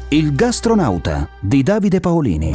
Il gastronauta di Davide Paolini.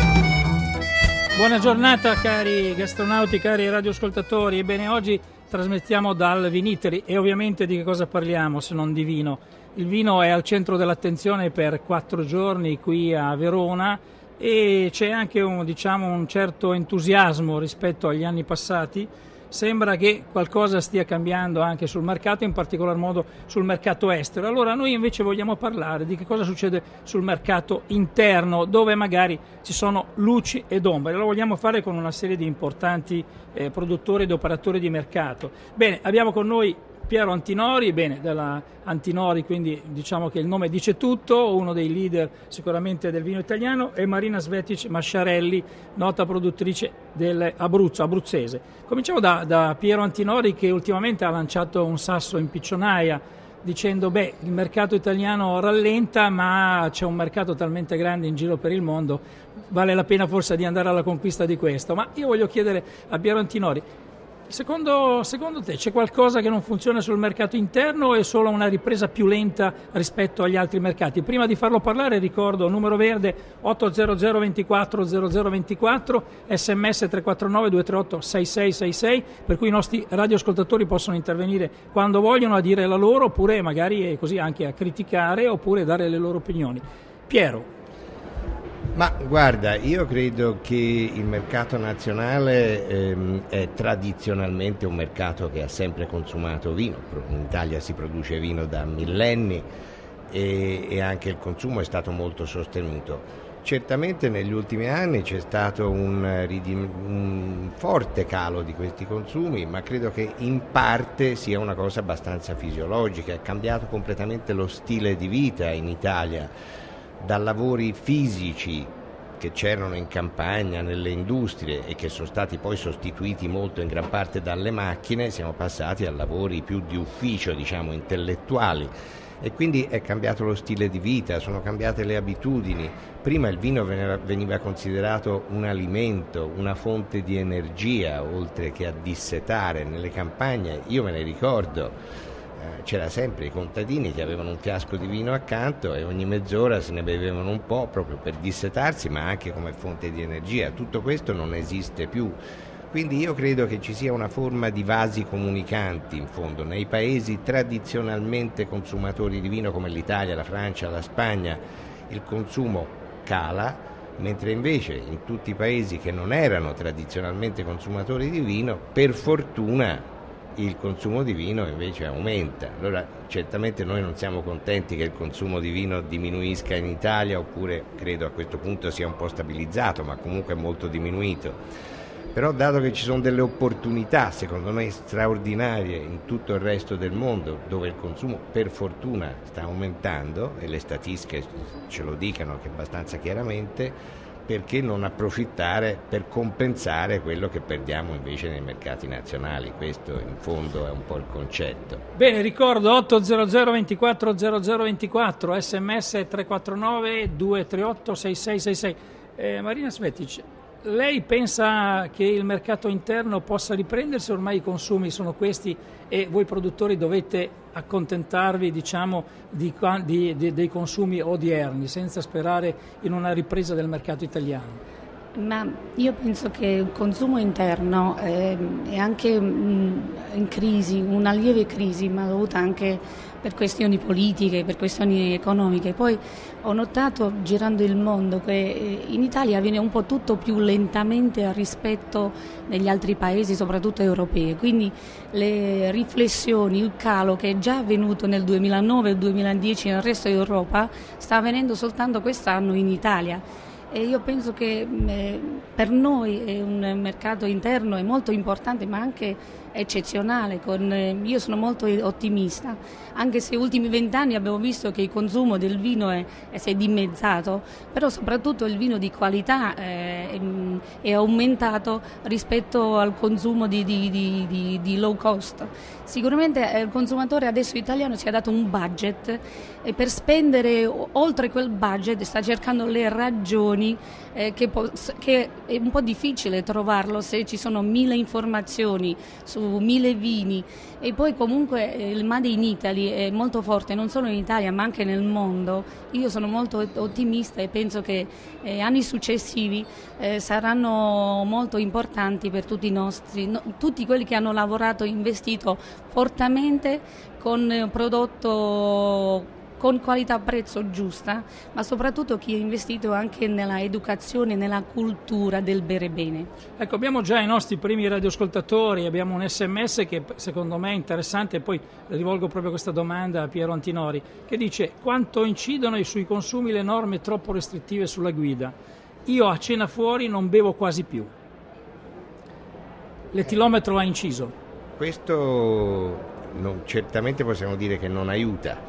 Buona giornata cari gastronauti, cari radioascoltatori. Ebbene, oggi trasmettiamo dal Viniteri e ovviamente di che cosa parliamo se non di vino? Il vino è al centro dell'attenzione per 4 giorni qui a Verona e c'è anche un certo entusiasmo rispetto agli anni passati. Sembra che qualcosa stia cambiando anche sul mercato, in particolar modo sul mercato estero. Allora noi invece vogliamo parlare di che cosa succede sul mercato interno, dove magari ci sono luci ed ombre. Lo vogliamo fare con una serie di importanti produttori ed operatori di mercato. Bene, abbiamo con noi Piero Antinori, della Antinori, quindi diciamo che il nome dice tutto, uno dei leader sicuramente del vino italiano, e Marina Svetic Masciarelli, nota produttrice dell'Abruzzo, abruzzese. Cominciamo da Piero Antinori, che ultimamente ha lanciato un sasso in piccionaia dicendo il mercato italiano rallenta, ma c'è un mercato talmente grande in giro per il mondo, vale la pena forse di andare alla conquista di questo. Ma io voglio chiedere a Piero Antinori, Secondo te c'è qualcosa che non funziona sul mercato interno o è solo una ripresa più lenta rispetto agli altri mercati? Prima di farlo parlare ricordo numero verde 800 24 0024, sms 349 238 6666, per cui i nostri radioascoltatori possono intervenire quando vogliono a dire la loro, oppure magari così anche a criticare, oppure dare le loro opinioni. Piero. Ma guarda, io credo che il mercato nazionale è tradizionalmente un mercato che ha sempre consumato vino. In Italia si produce vino da millenni e anche il consumo è stato molto sostenuto. Certamente negli ultimi anni c'è stato un forte calo di questi consumi, ma credo che in parte sia una cosa abbastanza fisiologica. È cambiato completamente lo stile di vita in Italia. Da lavori fisici che c'erano in campagna, nelle industrie e che sono stati poi sostituiti molto in gran parte dalle macchine, siamo passati a lavori più di ufficio, diciamo intellettuali, e quindi è cambiato lo stile di vita, sono cambiate le abitudini. Prima il vino veniva considerato un alimento, una fonte di energia, oltre che a dissetare. Nelle campagne, io me ne ricordo, c'era sempre i contadini che avevano un fiasco di vino accanto e ogni mezz'ora se ne bevevano un po' proprio per dissetarsi, ma anche come fonte di energia. Tutto questo non esiste più. Quindi io credo che ci sia una forma di vasi comunicanti, in fondo, nei paesi tradizionalmente consumatori di vino come l'Italia, la Francia, la Spagna. Il consumo cala, mentre invece in tutti i paesi che non erano tradizionalmente consumatori di vino, per fortuna il consumo di vino invece aumenta. Allora certamente noi non siamo contenti che il consumo di vino diminuisca in Italia, oppure credo a questo punto sia un po' stabilizzato, ma comunque molto diminuito. Però dato che ci sono delle opportunità secondo me straordinarie in tutto il resto del mondo, dove il consumo per fortuna sta aumentando e le statistiche ce lo dicono che abbastanza chiaramente, perché non approfittare per compensare quello che perdiamo invece nei mercati nazionali? Questo in fondo è un po' il concetto. Bene, ricordo 800 24 0024, sms 349 238 6666. Marina Svetic, lei pensa che il mercato interno possa riprendersi? Ormai i consumi sono questi e voi produttori dovete accontentarvi, diciamo, dei consumi odierni, senza sperare in una ripresa del mercato italiano? Ma io penso che il consumo interno è anche in crisi, una lieve crisi, ma dovuta anche per questioni politiche, per questioni economiche. Poi ho notato, girando il mondo, che in Italia viene un po' tutto più lentamente rispetto negli altri paesi, soprattutto europei. Quindi le riflessioni, il calo che è già avvenuto nel 2009 e 2010 nel resto d'Europa, sta avvenendo soltanto quest'anno in Italia. E io penso che per noi è un mercato interno è molto importante, ma anche eccezionale. Io sono molto ottimista, anche se negli ultimi 20 anni abbiamo visto che il consumo del vino si è dimezzato, però soprattutto il vino di qualità è aumentato rispetto al consumo di low cost. Sicuramente il consumatore adesso italiano si è dato un budget e per spendere oltre quel budget sta cercando le ragioni che è un po' difficile trovarlo se ci sono 1000 informazioni su su 1000 vini e poi comunque il Made in Italy è molto forte non solo in Italia ma anche nel mondo, io sono molto ottimista e penso che anni successivi saranno molto importanti per tutti i nostri, tutti quelli che hanno lavorato e investito fortemente con prodotto con qualità-prezzo giusta, ma soprattutto chi ha investito anche nella educazione, nella cultura del bere bene. Ecco, abbiamo già i nostri primi radioascoltatori, abbiamo un SMS che secondo me è interessante, e poi rivolgo proprio questa domanda a Piero Antinori, che dice: quanto incidono sui consumi le norme troppo restrittive sulla guida? Io a cena fuori non bevo quasi più. L'etilometro ha inciso. Questo certamente possiamo dire che non aiuta.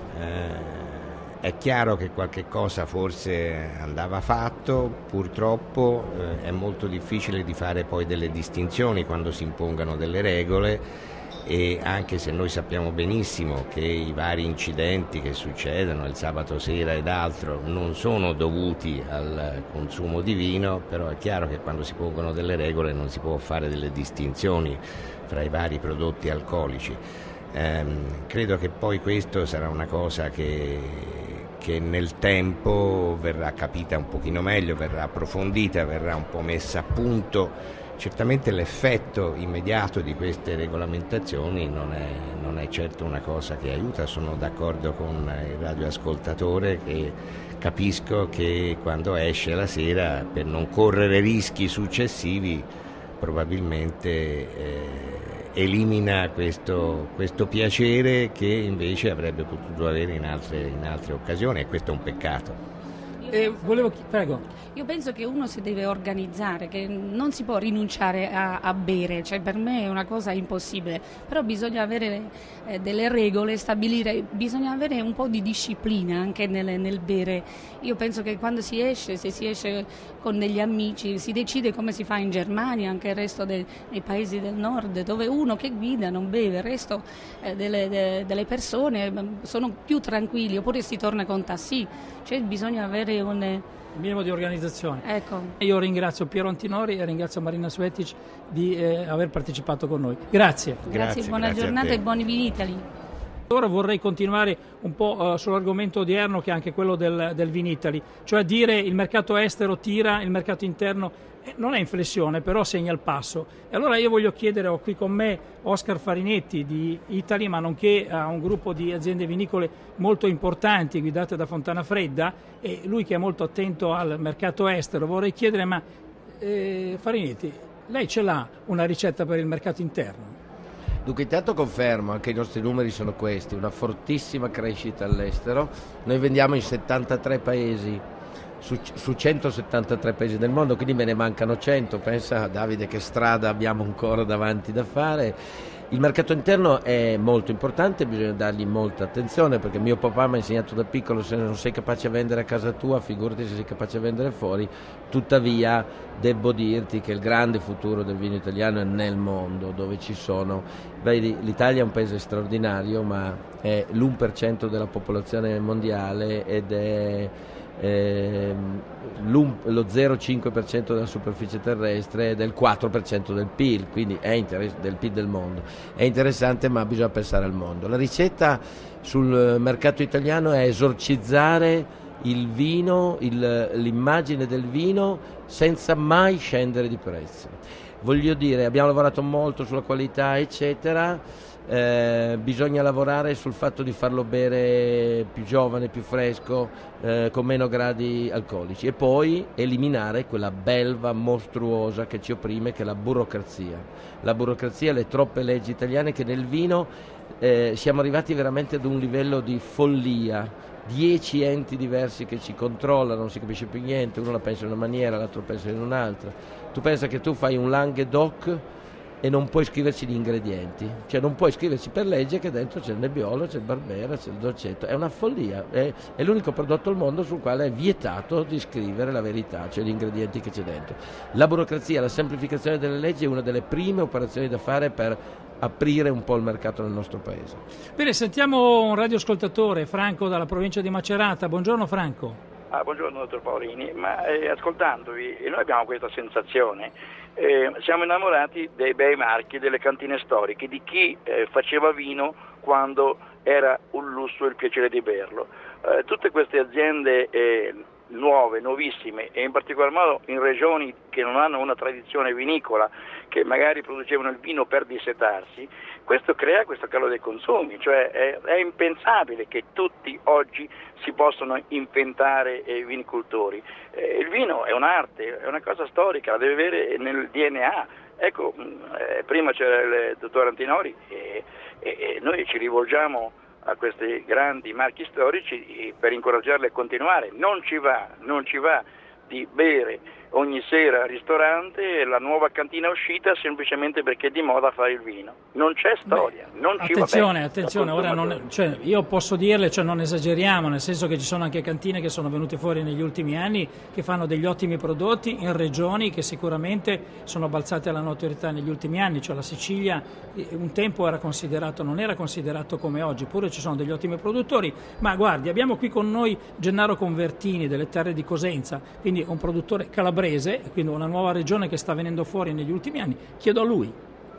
È chiaro che qualche cosa forse andava fatto, purtroppo è molto difficile di fare poi delle distinzioni quando si impongano delle regole, e anche se noi sappiamo benissimo che i vari incidenti che succedono il sabato sera ed altro non sono dovuti al consumo di vino, però è chiaro che quando si pongono delle regole non si può fare delle distinzioni fra i vari prodotti alcolici. Credo che poi questo sarà una cosa che nel tempo verrà capita un pochino meglio, verrà approfondita, verrà un po' messa a punto. Certamente l'effetto immediato di queste regolamentazioni non è certo una cosa che aiuta. Sono d'accordo con il radioascoltatore, che capisco che quando esce la sera, per non correre rischi successivi, probabilmente elimina questo piacere che invece avrebbe potuto avere in altre occasioni, e questo è un peccato. Prego. Io penso che uno si deve organizzare, che non si può rinunciare a bere, cioè per me è una cosa impossibile, però bisogna avere delle regole, stabilire, bisogna avere un po' di disciplina anche nel bere. Io penso che quando si esce, se si esce con degli amici, si decide come si fa in Germania, anche il resto dei paesi del nord, dove uno che guida non beve, il resto delle persone sono più tranquilli, oppure si torna con taxi, cioè bisogna avere un minimo di organizzazione. Ecco. Io ringrazio Piero Antinori e ringrazio Marina Svetic di aver partecipato con noi. Grazie, buona giornata e buoni vini Italy. Ora vorrei continuare un po' sull'argomento odierno, che è anche quello del Vinitaly, cioè dire il mercato estero tira, il mercato interno non è in flessione, però segna il passo. E allora io voglio chiedere, ho qui con me Oscar Farinetti di Italy, ma nonché a un gruppo di aziende vinicole molto importanti guidate da Fontana Fredda, e lui che è molto attento al mercato estero. Vorrei chiedere, ma Farinetti, lei ce l'ha una ricetta per il mercato interno? Dunque, intanto confermo, anche i nostri numeri sono questi, una fortissima crescita all'estero. Noi vendiamo in 73 paesi su 173 paesi del mondo, quindi me ne mancano 100. Pensa, Davide, che strada abbiamo ancora davanti da fare. Il mercato interno è molto importante, bisogna dargli molta attenzione, perché mio papà mi ha insegnato da piccolo: se non sei capace a vendere a casa tua, figurati se sei capace a vendere fuori. Tuttavia devo dirti che il grande futuro del vino italiano è nel mondo, dove ci sono, vedi, l'Italia è un paese straordinario, ma è l'1% della popolazione mondiale ed è lo 0,5% della superficie terrestre, del 4% del PIL, quindi è del PIL del mondo. È interessante, ma bisogna pensare al mondo. La ricetta sul mercato italiano è esorcizzare il vino, l'immagine del vino, senza mai scendere di prezzo. Voglio dire, abbiamo lavorato molto sulla qualità, eccetera. Bisogna lavorare sul fatto di farlo bere più giovane, più fresco, con meno gradi alcolici, e poi eliminare quella belva mostruosa che ci opprime, che è la burocrazia, le troppe leggi italiane, che nel vino siamo arrivati veramente ad un livello di follia. 10 enti diversi che ci controllano, non si capisce più niente, uno la pensa in una maniera, l'altro pensa in un'altra. Tu pensa che tu fai un Languedoc e non puoi scriverci gli ingredienti, cioè non puoi scriverci per legge che dentro c'è il Nebbiolo, c'è il Barbera, c'è il Dolcetto. È una follia, è l'unico prodotto al mondo sul quale è vietato di scrivere la verità, cioè gli ingredienti che c'è dentro. La burocrazia, la semplificazione delle leggi è una delle prime operazioni da fare per aprire un po' il mercato nel nostro paese. Bene, sentiamo un radioascoltatore, Franco dalla provincia di Macerata. Buongiorno Franco. Buongiorno dottor Paolini, ma ascoltandovi noi abbiamo questa sensazione Siamo innamorati dei bei marchi, delle cantine storiche, di chi faceva vino quando era un lusso il piacere di berlo. Tutte queste aziende nuove, nuovissime, e in particolar modo in regioni che non hanno una tradizione vinicola, che magari producevano il vino per dissetarsi, questo crea questo calo dei consumi, cioè è impensabile che tutti oggi si possano inventare vinicoltori. Il vino è un'arte, è una cosa storica, la deve avere nel DNA. Ecco, prima c'era il dottor Antinori e noi ci rivolgiamo a questi grandi marchi storici per incoraggiarli a continuare. Non ci va di bere ogni sera al ristorante la nuova cantina uscita semplicemente perché è di moda fare il vino. Non c'è storia, non ci va bene. Attenzione, ora io posso dirle, non esageriamo, nel senso che ci sono anche cantine che sono venute fuori negli ultimi anni che fanno degli ottimi prodotti in regioni che sicuramente sono balzate alla notorietà negli ultimi anni, cioè la Sicilia un tempo non era considerato come oggi, pure ci sono degli ottimi produttori, ma guardi, abbiamo qui con noi Gennaro Convertini delle Terre di Cosenza, quindi un produttore calabrese, quindi una nuova regione che sta venendo fuori negli ultimi anni. Chiedo a lui.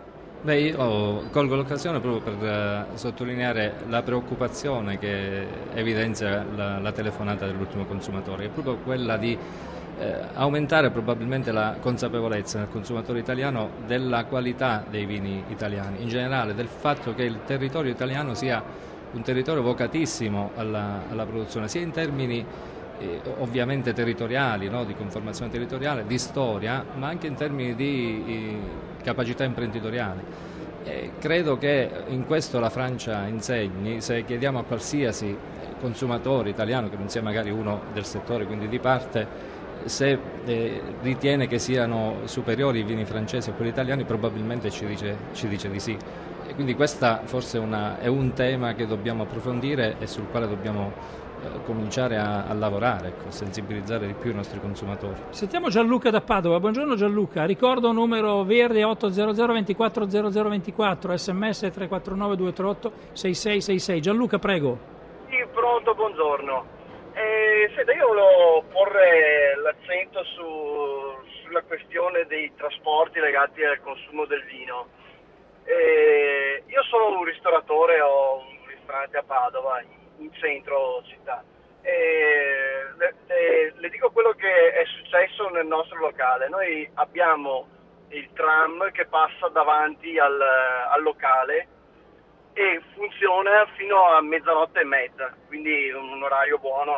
Io colgo l'occasione proprio per sottolineare la preoccupazione che evidenzia la telefonata dell'ultimo consumatore, è proprio quella di aumentare probabilmente la consapevolezza nel consumatore italiano della qualità dei vini italiani, in generale del fatto che il territorio italiano sia un territorio vocatissimo alla produzione, sia in termini ovviamente territoriali, no? Di conformazione territoriale, di storia, ma anche in termini di capacità imprenditoriali. Credo che in questo la Francia insegni. Se chiediamo a qualsiasi consumatore italiano che non sia magari uno del settore, quindi di parte, se ritiene che siano superiori i vini francesi a quelli italiani, probabilmente ci dice di sì. E quindi questa forse è un tema che dobbiamo approfondire e sul quale dobbiamo cominciare a lavorare, sensibilizzare di più i nostri consumatori. Sentiamo Gianluca da Padova. Buongiorno Gianluca, ricordo numero verde 800 24 0024, sms 349 238 6666. Gianluca, prego. Sì, pronto, buongiorno. Senta, io volevo porre l'accento sulla questione dei trasporti legati al consumo del vino. Io sono un ristoratore, ho un ristorante a Padova, in centro città. Le dico quello che è successo nel nostro locale. Noi abbiamo il tram che passa davanti al locale e funziona fino a mezzanotte e mezza, quindi un orario buono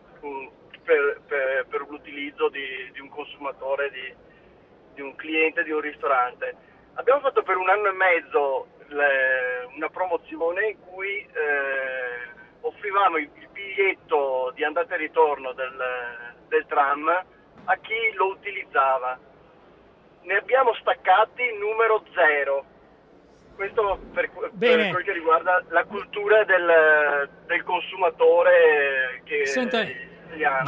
per l'utilizzo di un consumatore, di un cliente di un ristorante. Abbiamo fatto per 1 anno e mezzo una promozione in cui offrivamo il biglietto di andata e ritorno del tram a chi lo utilizzava. Ne abbiamo staccati numero 0. Questo per quel che riguarda la cultura del consumatore italiano.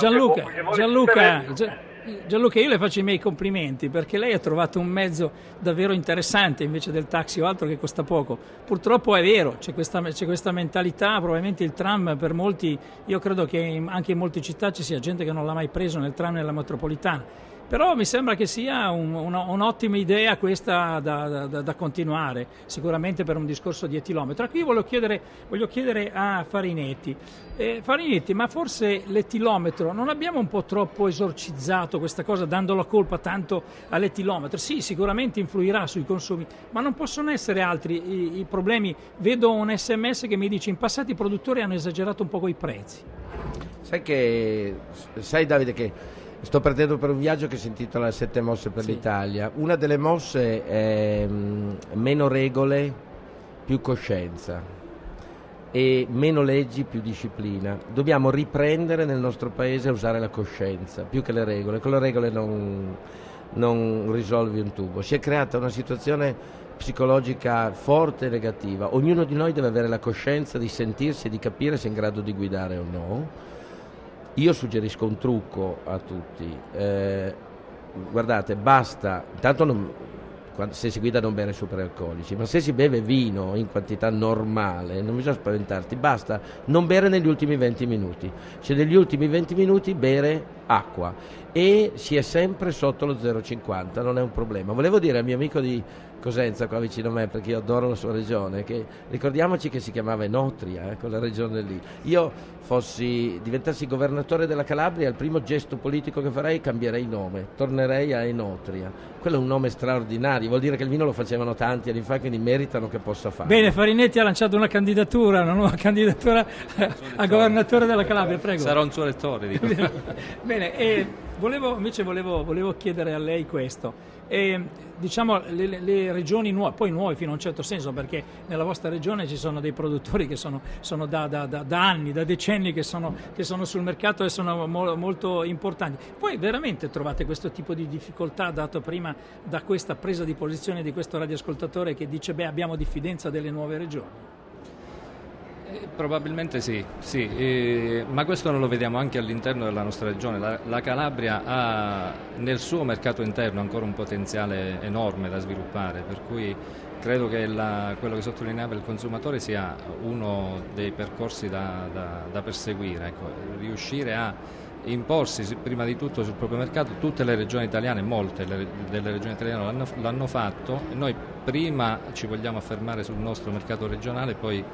Gianluca, io le faccio i miei complimenti perché lei ha trovato un mezzo davvero interessante invece del taxi o altro che costa poco. Purtroppo è vero, c'è questa mentalità, probabilmente il tram per molti, io credo che anche in molte città ci sia gente che non l'ha mai preso nel tram nella metropolitana. Però mi sembra che sia un'ottima idea questa da continuare, sicuramente per un discorso di etilometro. Qui voglio chiedere a Farinetti. Farinetti, ma forse l'etilometro non abbiamo un po' troppo esorcizzato questa cosa, dando la colpa tanto all'etilometro? Sì, sicuramente influirà sui consumi, ma non possono essere altri i problemi. Vedo un SMS che mi dice: in passato i produttori hanno esagerato un po' coi prezzi. Sai Davide che sto partendo per un viaggio che si intitola 7 mosse per l'Italia. Una delle mosse è meno regole, più coscienza, e meno leggi, più disciplina. Dobbiamo riprendere nel nostro paese a usare la coscienza più che le regole. Con le regole non risolvi un tubo. Si è creata una situazione psicologica forte e negativa. Ognuno di noi deve avere la coscienza di sentirsi e di capire se è in grado di guidare o no. Io suggerisco un trucco a tutti, guardate, basta, intanto se si guida non bere superalcolici, ma se si beve vino in quantità normale non bisogna spaventarti, basta non bere negli ultimi 20 minuti, cioè negli ultimi 20 minuti bere acqua e si è sempre sotto lo 0,50, non è un problema. Volevo dire al mio amico di Cosenza qua vicino a me, perché io adoro la sua regione, che ricordiamoci che si chiamava Enotria, quella regione lì. Io diventassi governatore della Calabria, il primo gesto politico che farei cambierei nome, tornerei a Enotria. Quello è un nome straordinario, vuol dire che il vino lo facevano tanti anni fa, quindi meritano che possa farlo. Bene, Farinetti ha lanciato una nuova candidatura a governatore della Calabria, prego. Sarò un suo elettore, dico. Bene, volevo chiedere a lei questo. Diciamo le regioni nuove, poi nuove fino a un certo senso, perché nella vostra regione ci sono dei produttori che sono da anni, da decenni che sono sul mercato e sono molto importanti. Poi veramente trovate questo tipo di difficoltà dato prima da questa presa di posizione di questo radioascoltatore che dice abbiamo diffidenza delle nuove regioni? Probabilmente sì, ma questo non lo vediamo anche all'interno della nostra regione. La Calabria ha nel suo mercato interno ancora un potenziale enorme da sviluppare, per cui credo che quello che sottolineava il consumatore sia uno dei percorsi da perseguire, ecco, riuscire a imporsi prima di tutto sul proprio mercato. Tutte le regioni italiane, molte delle regioni italiane l'hanno fatto, e noi prima ci vogliamo affermare sul nostro mercato regionale, poi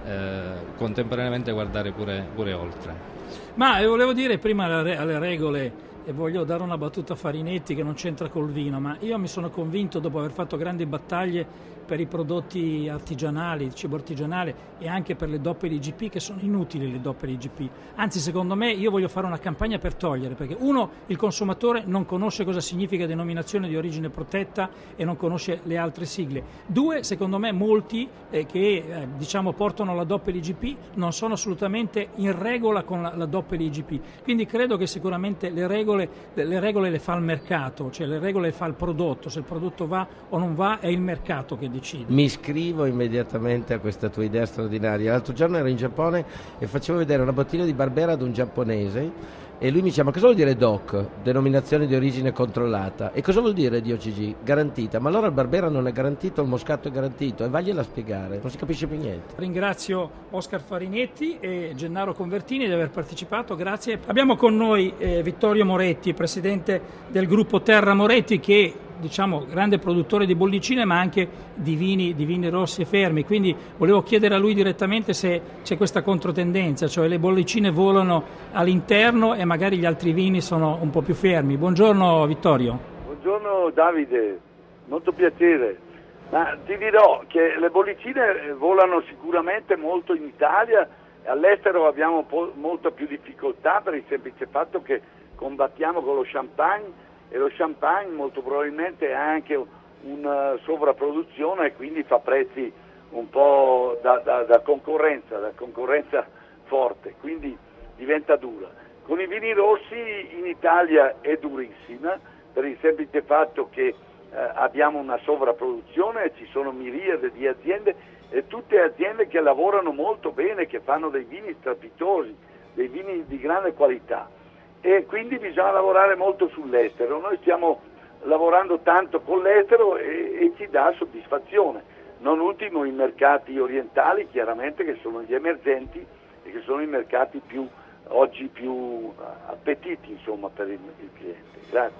contemporaneamente guardare pure oltre. Ma volevo dire prima alle regole, e voglio dare una battuta a Farinetti che non c'entra col vino, ma io mi sono convinto, dopo aver fatto grandi battaglie per i prodotti artigianali, il cibo artigianale e anche per le doppie IGP, che sono inutili le doppie IGP. Anzi, secondo me, io voglio fare una campagna per togliere, perché uno, il consumatore non conosce cosa significa denominazione di origine protetta e non conosce le altre sigle. Due, secondo me, molti che portano la doppia IGP non sono assolutamente in regola con la doppia IGP. Quindi credo che sicuramente le regole le fa il mercato, cioè le regole le fa il prodotto. Se il prodotto va o non va, è il mercato che decide. Mi iscrivo immediatamente a questa tua idea straordinaria. L'altro giorno ero in Giappone e facevo vedere una bottiglia di Barbera ad un giapponese e lui mi diceva: ma cosa vuol dire DOC? Denominazione di origine controllata. E cosa vuol dire DOCG? Garantita. Ma allora il Barbera non è garantito, il Moscato è garantito, e vagliela a spiegare, non si capisce più niente. Ringrazio Oscar Farinetti e Gennaro Convertini di aver partecipato, grazie. Abbiamo con noi Vittorio Moretti, presidente del gruppo Terra Moretti, che grande produttore di bollicine ma anche di vini rossi e fermi, quindi volevo chiedere a lui direttamente se c'è questa controtendenza, cioè le bollicine volano all'interno e magari gli altri vini sono un po' più fermi. Buongiorno Vittorio. Buongiorno Davide, molto piacere. Ma ti dirò che le bollicine volano sicuramente molto in Italia, all'estero abbiamo molta più difficoltà per il semplice fatto che combattiamo con lo champagne, e lo champagne molto probabilmente ha anche una sovrapproduzione e quindi fa prezzi un po' da concorrenza forte, quindi diventa dura. Con i vini rossi in Italia è durissima per il semplice fatto che abbiamo una sovrapproduzione, ci sono miriade di aziende e tutte aziende che lavorano molto bene, che fanno dei vini strepitosi, dei vini di grande qualità. E quindi bisogna lavorare molto sull'estero. Noi stiamo lavorando tanto con l'estero e ci dà soddisfazione, non ultimo i mercati orientali, chiaramente, che sono gli emergenti e che sono i mercati oggi più appetiti, insomma, per il cliente. Grazie.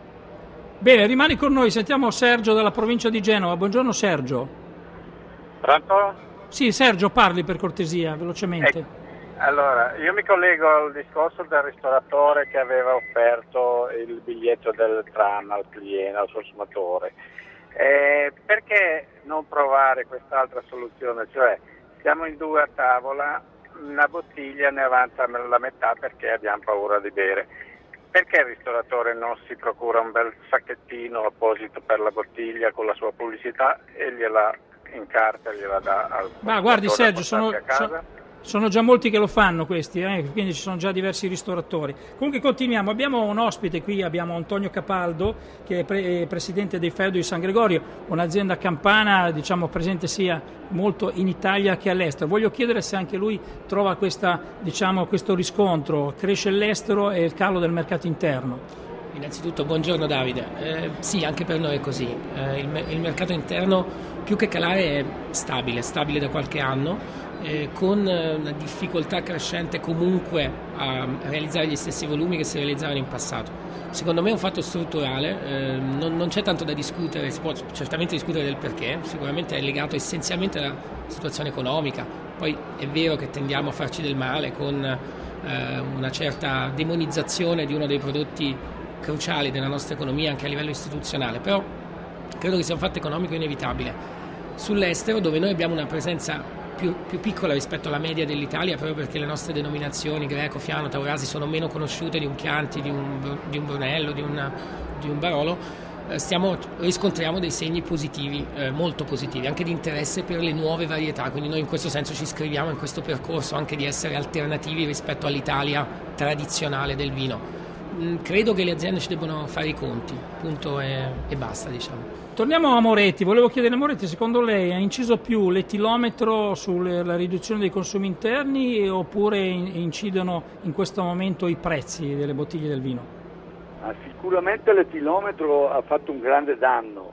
Bene, rimani con noi, sentiamo Sergio dalla provincia di Genova. Buongiorno Sergio. Pronto? Sì, Sergio, parli per cortesia, velocemente. Allora, io mi collego al discorso del ristoratore che aveva offerto il biglietto del tram al cliente, al consumatore. Perché non provare quest'altra soluzione? Cioè, siamo in due a tavola, una bottiglia ne avanza la metà perché abbiamo paura di bere. Perché il ristoratore non si procura un bel sacchettino apposito per la bottiglia con la sua pubblicità e gliela incarta e gliela dà al consumatore? Ma guardi Sergio, a casa? Sono già molti che lo fanno questi, quindi ci sono già diversi ristoratori. Comunque continuiamo, abbiamo un ospite qui, abbiamo Antonio Capaldo che è presidente dei Feudo di San Gregorio, un'azienda campana presente sia molto in Italia che all'estero. Voglio chiedere se anche lui trova questo riscontro, cresce l'estero e il calo del mercato interno. Innanzitutto buongiorno Davide, sì, anche per noi è così, il mercato interno più che calare è stabile da qualche anno, con una difficoltà crescente comunque a realizzare gli stessi volumi che si realizzavano in passato. Secondo me è un fatto strutturale, non c'è tanto da discutere, si può certamente discutere del perché, sicuramente è legato essenzialmente alla situazione economica, poi è vero che tendiamo a farci del male con una certa demonizzazione di uno dei prodotti cruciali della nostra economia anche a livello istituzionale, però credo che sia un fatto economico inevitabile. Sull'estero, dove noi abbiamo una presenza più piccola rispetto alla media dell'Italia, proprio perché le nostre denominazioni greco, fiano, taurasi sono meno conosciute di un Chianti, di un Brunello, di un Barolo, riscontriamo dei segni positivi, molto positivi, anche di interesse per le nuove varietà, quindi noi in questo senso ci iscriviamo in questo percorso anche di essere alternativi rispetto all'Italia tradizionale del vino. Credo che le aziende ci debbano fare i conti, punto e basta, diciamo. Torniamo a Moretti, volevo chiedere a Moretti, secondo lei ha inciso più l'etilometro sulla riduzione dei consumi interni oppure incidono in questo momento i prezzi delle bottiglie del vino? Sicuramente l'etilometro ha fatto un grande danno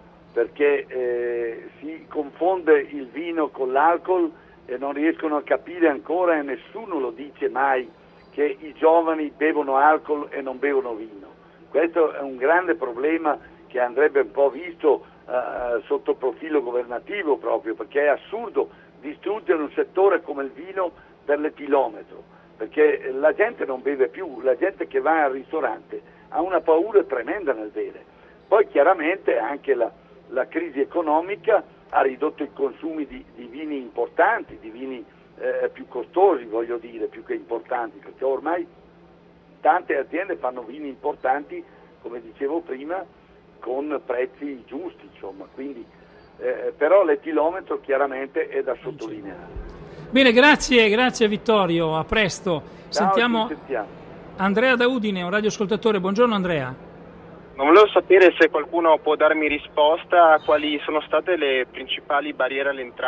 perché si confonde il vino con l'alcol e non riescono a capire ancora, e nessuno lo dice mai, che i giovani bevono alcol e non bevono vino. Questo è un grande problema che andrebbe un po' visto sotto profilo governativo, proprio perché è assurdo distruggere un settore come il vino per l'etilometro, perché la gente non beve più, la gente che va al ristorante ha una paura tremenda nel bere. Poi chiaramente anche la crisi economica ha ridotto i consumi di vini importanti, di vini più costosi, voglio dire, più che importanti, perché ormai tante aziende fanno vini importanti, come dicevo prima, con prezzi giusti, insomma, quindi però l'etilometro chiaramente è da sottolineare. Bene, grazie Vittorio, a presto. Ciao, Sentiamo Andrea da Udine, un radioascoltatore. Buongiorno Andrea. Non volevo sapere se qualcuno può darmi risposta a quali sono state le principali barriere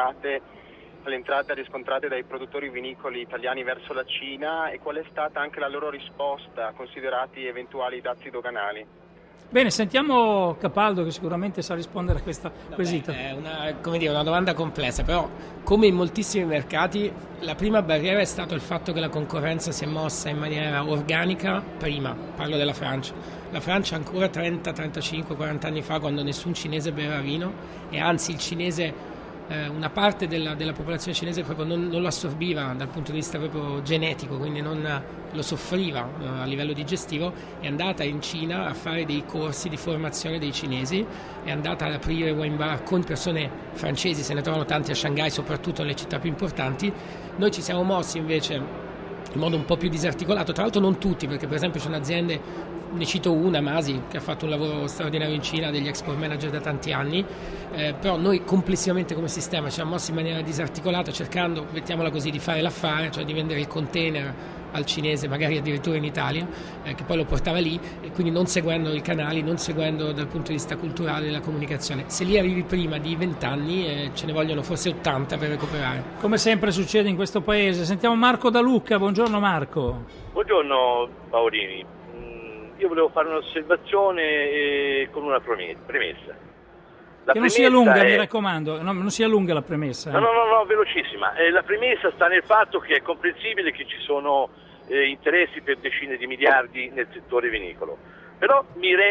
all'entrata riscontrate dai produttori vinicoli italiani verso la Cina e qual è stata anche la loro risposta, considerati eventuali dazi doganali. Bene, sentiamo Capaldo che sicuramente sa rispondere a questa quesito. È una domanda complessa, però come in moltissimi mercati la prima barriera è stato il fatto che la concorrenza si è mossa in maniera organica prima, parlo della Francia. La Francia ancora 30, 35, 40 anni fa, quando nessun cinese beveva vino, e anzi il cinese, una parte della popolazione cinese proprio non lo assorbiva dal punto di vista proprio genetico, quindi non lo soffriva a livello digestivo, è andata in Cina a fare dei corsi di formazione dei cinesi, è andata ad aprire wine bar con persone francesi, se ne trovano tanti a Shanghai, soprattutto nelle città più importanti. Noi ci siamo mossi invece in modo un po' più disarticolato, tra l'altro non tutti, perché per esempio ci sono aziende, ne cito una, Masi, che ha fatto un lavoro straordinario in Cina, degli export manager da tanti anni, però noi complessivamente come sistema ci siamo mossi in maniera disarticolata, cercando, mettiamola così, di fare l'affare, cioè di vendere il container al cinese, magari addirittura in Italia, che poi lo portava lì, e quindi non seguendo i canali, non seguendo dal punto di vista culturale la comunicazione. Se lì arrivi prima di 20 anni, ce ne vogliono forse 80 per recuperare. Come sempre succede in questo paese. Sentiamo Marco da Lucca. Buongiorno Marco. Buongiorno Paolini. Io volevo fare un'osservazione con una premessa. Che non sia lunga, mi raccomando, non sia lunga la premessa. No, velocissima. La premessa sta nel fatto che è comprensibile che ci sono interessi per decine di miliardi nel settore vinicolo. Però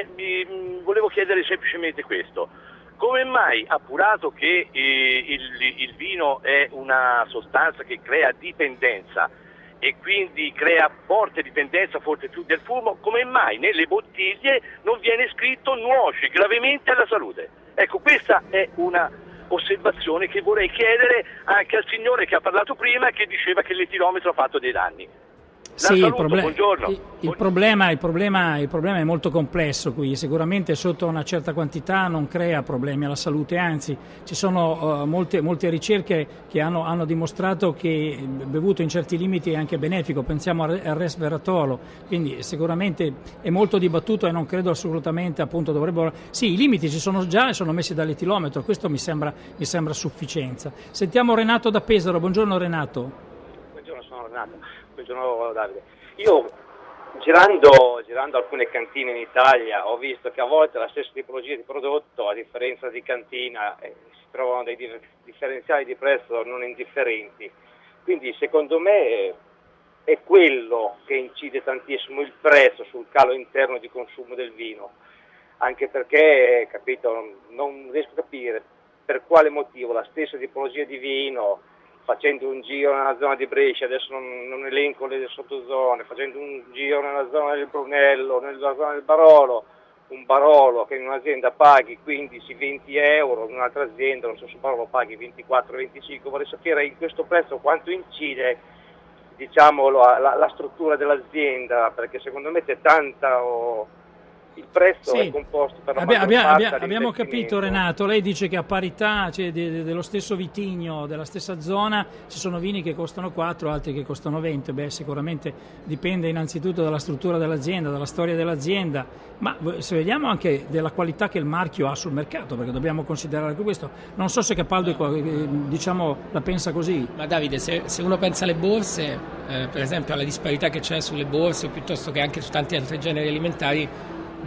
volevo chiedere semplicemente questo. Come mai, appurato che il vino è una sostanza che crea dipendenza e quindi crea forte dipendenza, forse più del fumo, come mai nelle bottiglie non viene scritto nuoce gravemente alla salute? Ecco, questa è una osservazione che vorrei chiedere anche al signore che ha parlato prima e che diceva che l'etilometro ha fatto dei danni. Sì, buongiorno. Il problema è molto complesso qui, sicuramente sotto una certa quantità non crea problemi alla salute, anzi ci sono molte ricerche che hanno dimostrato che bevuto in certi limiti è anche benefico, pensiamo al resveratrolo, quindi sicuramente è molto dibattuto e non credo assolutamente, appunto, dovrebbero. Sì, i limiti ci sono già e sono messi dall'etilometro, questo mi sembra sufficienza. Sentiamo Renato da Pesaro. Buongiorno Renato. Buongiorno, sono Renato. Buongiorno Davide. Io Girando alcune cantine in Italia ho visto che a volte la stessa tipologia di prodotto, a differenza di cantina, si trovano dei differenziali di prezzo non indifferenti. Quindi secondo me è quello che incide tantissimo il prezzo sul calo interno di consumo del vino, anche perché, capito, non riesco a capire per quale motivo la stessa tipologia di vino, facendo un giro nella zona di Brescia, adesso non elenco le sottozone, facendo un giro nella zona del Brunello, nella zona del Barolo, un Barolo che in un'azienda paghi 15-20 euro, in un'altra azienda lo stesso Barolo paghi 24-25, vorrei sapere in questo prezzo quanto incide, diciamo, la struttura dell'azienda, perché secondo me c'è tanta... Il prezzo è composto per la maggior parte abbiamo capito, Renato, lei dice che a parità, cioè, dello stesso vitigno, della stessa zona, ci sono vini che costano 4, altri che costano 20. Beh, sicuramente dipende innanzitutto dalla struttura dell'azienda, dalla storia dell'azienda, ma se vediamo anche della qualità che il marchio ha sul mercato, perché dobbiamo considerare anche questo. Non so se Capaldo diciamo la pensa così. Ma Davide, se uno pensa alle borse, per esempio alla disparità che c'è sulle borse, piuttosto che anche su tanti altri generi alimentari,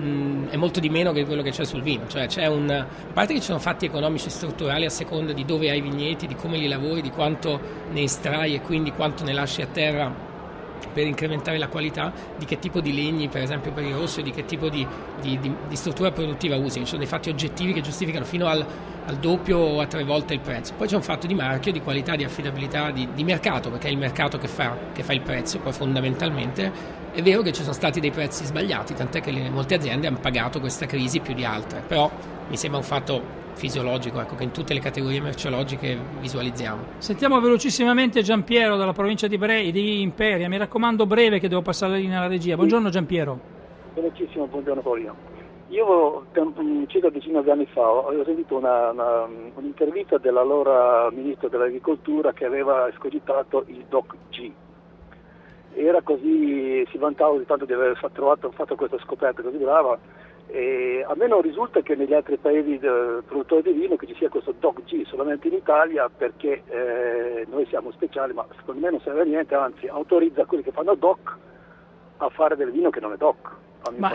è molto di meno che quello che c'è sul vino, cioè a parte che ci sono fatti economici strutturali a seconda di dove hai i vigneti, di come li lavori, di quanto ne estrai e quindi quanto ne lasci a terra per incrementare la qualità, di che tipo di legni per esempio per il rosso e di che tipo di struttura produttiva usi. Ci sono dei fatti oggettivi che giustificano fino al doppio o a 3 volte il prezzo. Poi c'è un fatto di marchio, di qualità, di affidabilità, di mercato, perché è il mercato che fa il prezzo. Poi fondamentalmente è vero che ci sono stati dei prezzi sbagliati, tant'è che molte aziende hanno pagato questa crisi più di altre, però mi sembra un fatto fisiologico, ecco, che in tutte le categorie merceologiche visualizziamo. Sentiamo velocissimamente Giampiero dalla provincia di Imperia, mi raccomando breve che devo passare la linea alla regia. Buongiorno Giampiero. Velocissimo, buongiorno Paolino. Io circa 19 anni fa ho sentito un'intervista dell'allora ministro dell'agricoltura che aveva escogitato il DOC G. Era così, si vantava di tanto di aver fatto questa scoperta così brava, e a me non risulta che negli altri paesi produttori di vino che ci sia questo DOC G, solamente in Italia, perché noi siamo speciali, ma secondo me non serve a niente, anzi autorizza quelli che fanno DOC a fare del vino che non è DOC. Ma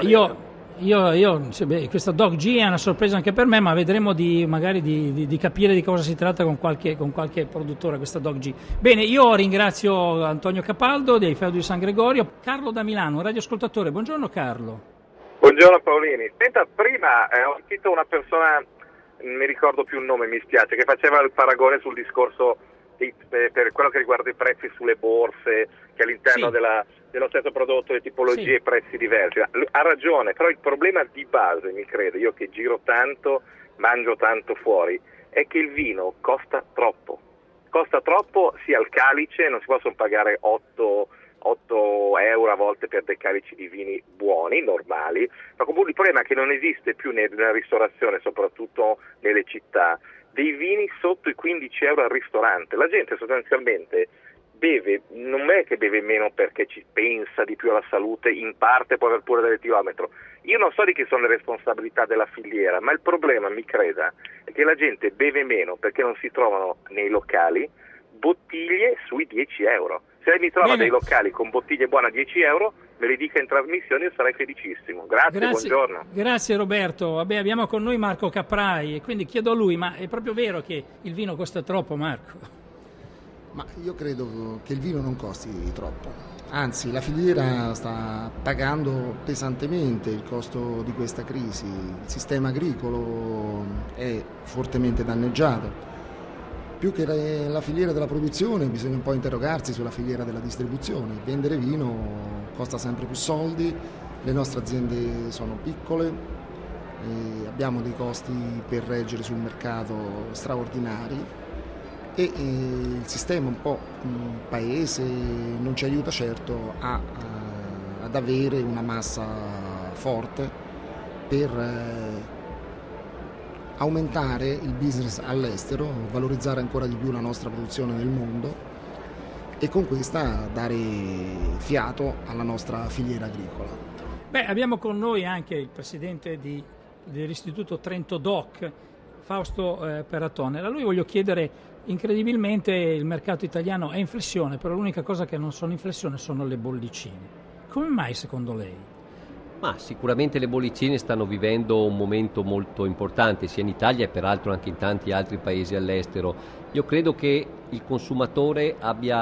questa DOC G è una sorpresa anche per me, ma vedremo magari di capire di cosa si tratta con qualche produttore, questa DOC G. Bene, io ringrazio Antonio Capaldo dei Feudo di San Gregorio. Carlo da Milano, radioascoltatore. Buongiorno Carlo. Buongiorno Paolini. Senta, prima ho sentito una persona, non mi ricordo più il nome, mi spiace, che faceva il paragone sul discorso per quello che riguarda i prezzi sulle borse, che all'interno dello stesso prodotto le tipologie e prezzi diversi. Ha ragione, però il problema di base, mi credo, io che giro tanto, mangio tanto fuori, è che il vino costa troppo. Costa troppo sia al calice, non si possono pagare 8 euro a volte per dei calici di vini buoni, normali, ma comunque il problema è che non esiste più nella ristorazione, soprattutto nelle città, dei vini sotto i 15 euro al ristorante. La gente sostanzialmente beve, non è che beve meno perché ci pensa di più alla salute, in parte può aver pure dell'etilometro. Io non so di chi sono le responsabilità della filiera, ma il problema, mi creda, è che la gente beve meno perché non si trovano nei locali bottiglie sui 10 euro. Se lei mi trova dei locali con bottiglie buone a 10 euro, me le dica in trasmissione, io sarei felicissimo. Grazie, buongiorno. Grazie Roberto. Vabbè, abbiamo con noi Marco Caprai e quindi chiedo a lui, ma è proprio vero che il vino costa troppo, Marco? Ma io credo che il vino non costi troppo, anzi la filiera sta pagando pesantemente il costo di questa crisi, il sistema agricolo è fortemente danneggiato. Più che la filiera della produzione bisogna un po' interrogarsi sulla filiera della distribuzione. Vendere vino costa sempre più soldi, le nostre aziende sono piccole, abbiamo dei costi per reggere sul mercato straordinari e il sistema un po' paese non ci aiuta certo ad avere una massa forte per aumentare il business all'estero, valorizzare ancora di più la nostra produzione nel mondo e con questa dare fiato alla nostra filiera agricola. Beh, abbiamo con noi anche il presidente dell'Istituto Trento DOC, Fausto Peratone. A lui voglio chiedere, incredibilmente il mercato italiano è in flessione, però l'unica cosa che non sono in flessione sono le bollicine. Come mai secondo lei? Ma sicuramente le bollicine stanno vivendo un momento molto importante sia in Italia e peraltro anche in tanti altri paesi all'estero. Io credo che il consumatore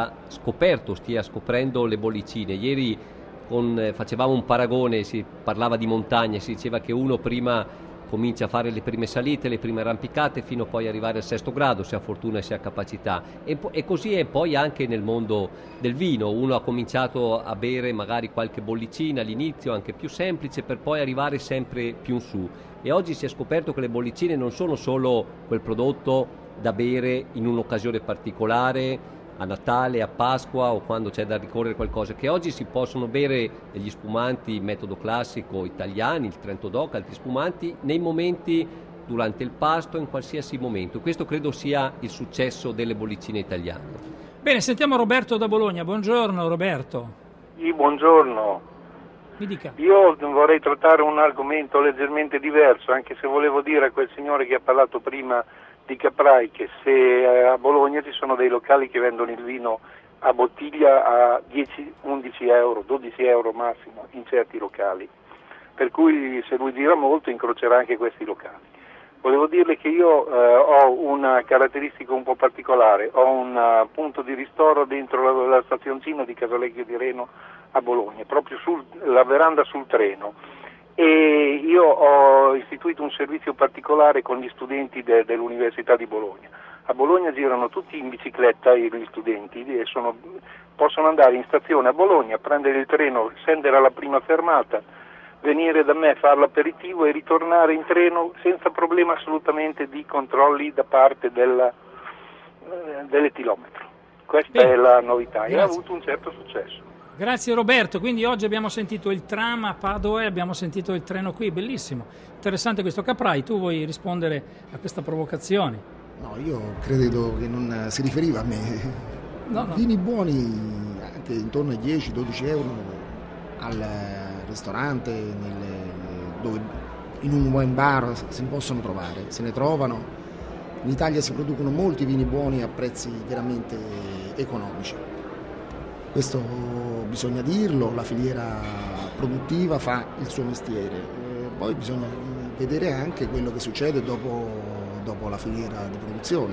stia scoprendo le bollicine. Ieri facevamo un paragone, si parlava di montagne, si diceva che uno prima comincia a fare le prime salite, le prime arrampicate fino a poi arrivare al 6° grado, se ha fortuna e se ha capacità. E così è poi anche nel mondo del vino. Uno ha cominciato a bere magari qualche bollicina all'inizio, anche più semplice, per poi arrivare sempre più in su. E oggi si è scoperto che le bollicine non sono solo quel prodotto da bere in un'occasione particolare, a Natale, a Pasqua o quando c'è da ricorrere qualcosa, che oggi si possono bere degli spumanti metodo classico italiani, il Trento DOC, altri spumanti, nei momenti durante il pasto, in qualsiasi momento. Questo credo sia il successo delle bollicine italiane. Bene, sentiamo Roberto da Bologna. Buongiorno Roberto. Sì, buongiorno. Mi dica. Io vorrei trattare un argomento leggermente diverso, anche se volevo dire a quel signore che ha parlato prima di Caprai che se a Bologna ci sono dei locali che vendono il vino a bottiglia a 10, 11 euro, 12 euro massimo in certi locali, per cui se lui gira molto incrocerà anche questi locali. Volevo dirle che io ho una caratteristica un po' particolare, ho un punto di ristoro dentro la stazioncina di Casalecchio di Reno a Bologna, proprio sulla veranda sul treno. E io ho istituito un servizio particolare con gli studenti dell'Università di Bologna. A Bologna girano tutti in bicicletta gli studenti e possono andare in stazione a Bologna, prendere il treno, scendere alla prima fermata, venire da me, fare l'aperitivo e ritornare in treno senza problema assolutamente di controlli da parte dell'etilometro. Questa è la novità e ha avuto un certo successo. Grazie Roberto, quindi oggi abbiamo sentito il tram a Padova e abbiamo sentito il treno qui, bellissimo, interessante questo. Caprai, tu vuoi rispondere a questa provocazione? No, io credo che non si riferiva a me. No. Vini buoni anche intorno ai 10-12 euro al ristorante, dove in un wine bar se ne possono trovare, se ne trovano. In Italia si producono molti vini buoni a prezzi veramente economici. Questo bisogna dirlo, la filiera produttiva fa il suo mestiere, poi bisogna vedere anche quello che succede dopo la filiera di produzione.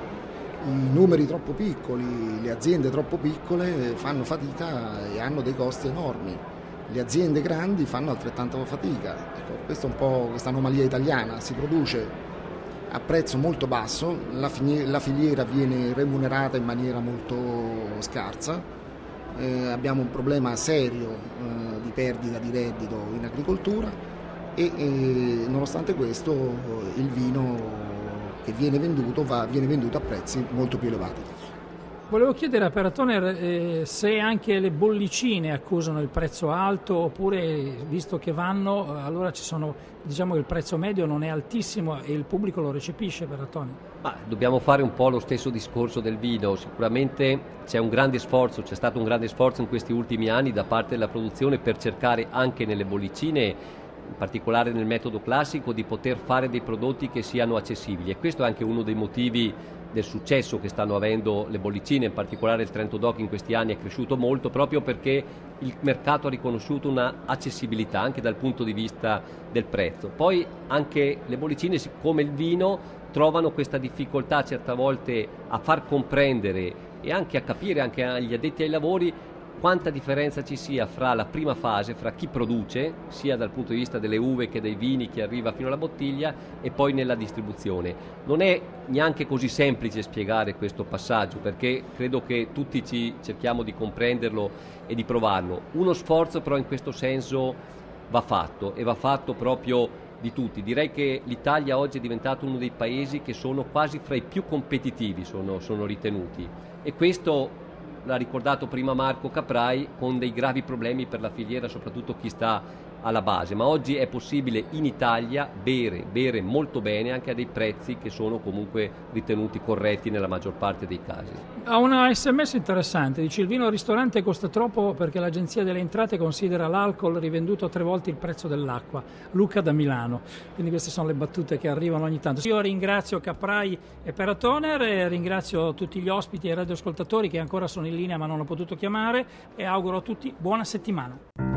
I numeri troppo piccoli, le aziende troppo piccole fanno fatica e hanno dei costi enormi, le aziende grandi fanno altrettanta fatica. Ecco, questa è un po' questa anomalia italiana, si produce a prezzo molto basso, la filiera viene remunerata in maniera molto scarsa. Abbiamo un problema serio di perdita di reddito in agricoltura e nonostante questo il vino che viene venduto a prezzi molto più elevati. Volevo chiedere a Peratoner se anche le bollicine accusano il prezzo alto oppure, visto che vanno, allora diciamo che il prezzo medio non è altissimo e il pubblico lo recepisce, Peratoner? Ma dobbiamo fare un po' lo stesso discorso del vino. Sicuramente c'è stato un grande sforzo in questi ultimi anni da parte della produzione per cercare anche nelle bollicine, in particolare nel metodo classico, di poter fare dei prodotti che siano accessibili, e questo è anche uno dei motivi del successo che stanno avendo le bollicine, in particolare il Trento DOC in questi anni è cresciuto molto proprio perché il mercato ha riconosciuto una accessibilità anche dal punto di vista del prezzo. Poi anche le bollicine, come il vino, trovano questa difficoltà certe volte a far comprendere e anche a capire anche agli addetti ai lavori quanta differenza ci sia fra la prima fase, fra chi produce, sia dal punto di vista delle uve che dei vini, che arriva fino alla bottiglia, e poi nella distribuzione. Non è neanche così semplice spiegare questo passaggio, perché credo che tutti ci cerchiamo di comprenderlo e di provarlo. Uno sforzo però in questo senso va fatto, e va fatto proprio di tutti. Direi che l'Italia oggi è diventato uno dei paesi che sono quasi fra i più competitivi, sono ritenuti, e questo l'ha ricordato prima Marco Caprai, con dei gravi problemi per la filiera, soprattutto chi sta alla base, ma oggi è possibile in Italia bere molto bene anche a dei prezzi che sono comunque ritenuti corretti nella maggior parte dei casi. Ha una SMS interessante, dice: il vino al ristorante costa troppo perché l'Agenzia delle Entrate considera l'alcol rivenduto a 3 volte il prezzo dell'acqua. Luca da Milano. Quindi queste sono le battute che arrivano ogni tanto. Io ringrazio Caprai e Peratoner, e ringrazio tutti gli ospiti e radioascoltatori che ancora sono in linea ma non ho potuto chiamare, e auguro a tutti buona settimana.